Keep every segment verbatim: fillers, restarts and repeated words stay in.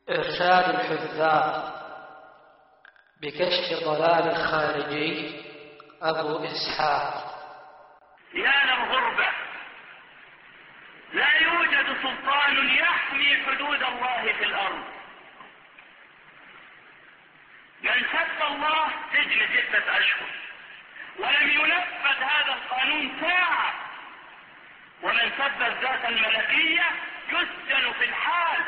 إرشاد الحذاء بكشف ضلال الخارجي أبو إسحاق. يا للغربة، لا يوجد سلطان يحمي حدود الله في الأرض. من سب الله سجن ستة أشهر، ولم ينفذ هذا القانون ساعة. ومن سب الذات الملكية يسجن في الحال.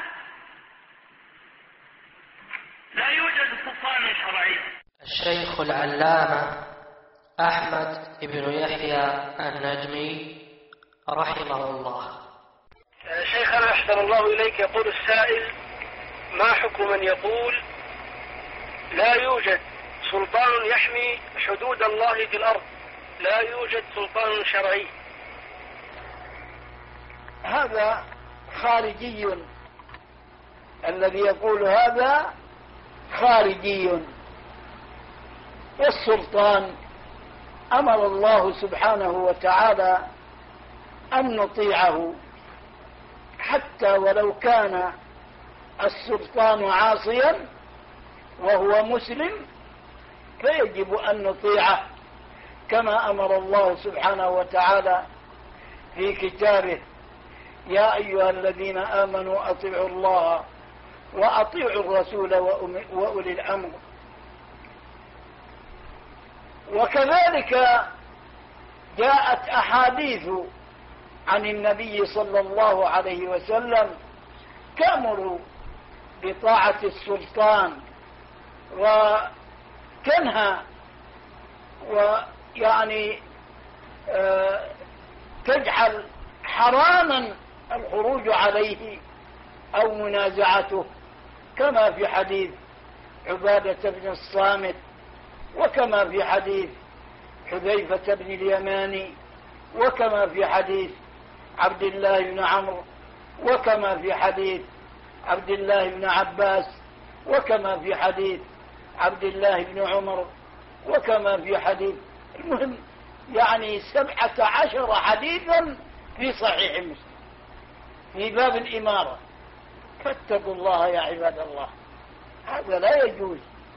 لا يوجد سلطان شرعي. الشيخ العلامة أحمد بن يحيى النجمي رحمه الله. شيخنا أحسن الله إليك، يقول السائل: ما حكم من يقول لا يوجد سلطان يحمي حدود الله في الأرض، لا يوجد سلطان شرعي؟ هذا خارجي، الذي يقول هذا خارجي. والسلطان أمر الله سبحانه وتعالى أن نطيعه، حتى ولو كان السلطان عاصيا وهو مسلم فيجب أن نطيعه، كما أمر الله سبحانه وتعالى في كتابه: يا أيها الذين آمنوا أطيعوا الله وأطيعوا الرسول وأولي الأمر. وكذلك جاءت أحاديث عن النبي صلى الله عليه وسلم تأمر بطاعة السلطان وتنهى ويعني آه تجعل حراما الخروج عليه أو منازعته، كما في حديث عبادة بن الصامت، وكما في حديث حذيفة بن اليماني، وكما في حديث عبد الله بن عمرو، وكما في حديث عبد الله بن عباس، وكما في حديث عبد الله بن عمر، وكما في حديث، المهم يعني سبعة عشر حديثا في صحيح مسلم في باب الإمارة. فاتقوا الله يا عباد الله، هذا لا يجوز.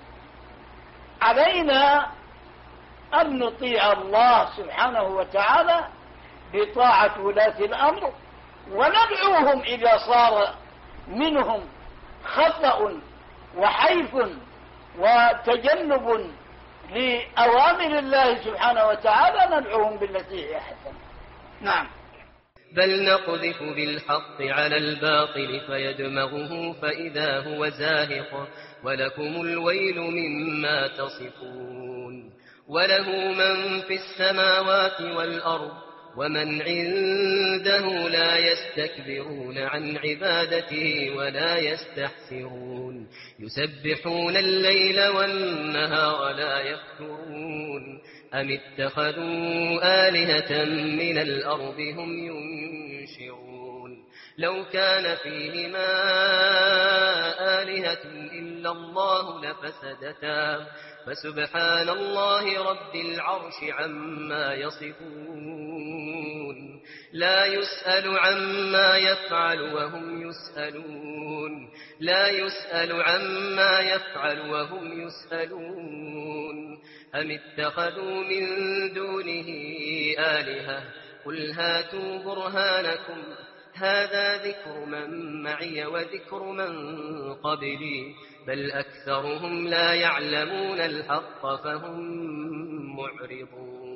علينا أن نطيع الله سبحانه وتعالى بطاعة ولاة الأمر، وندعوهم إذا صار منهم خطأ وحيف وتجنب لأوامر الله سبحانه وتعالى، ندعوهم بالتي هي أحسن. نعم. بل نقذف بالحق على الباطل فيدمغه فإذا هو زاهق ولكم الويل مما تصفون. وله من في السماوات والأرض ومن عنده لا يستكبرون عن عبادته ولا يستحسرون. يسبحون الليل والنهار لا يفترون. أم اتخذوا آلهة من الأرض هم ينشرون. لو كان فيهما آلهة إلا الله لفسدتا فسبحان الله رب العرش عما يصفون. لا يسأل عما يفعل وهم يسألون. لا يسأل عما يفعل وهم يسألون. أم اتخذوا من دونه آلهة قل هاتوا برهانكم هذا ذكر من معي وذكر من قبلي بل أكثرهم لا يعلمون الحق فهم معرضون.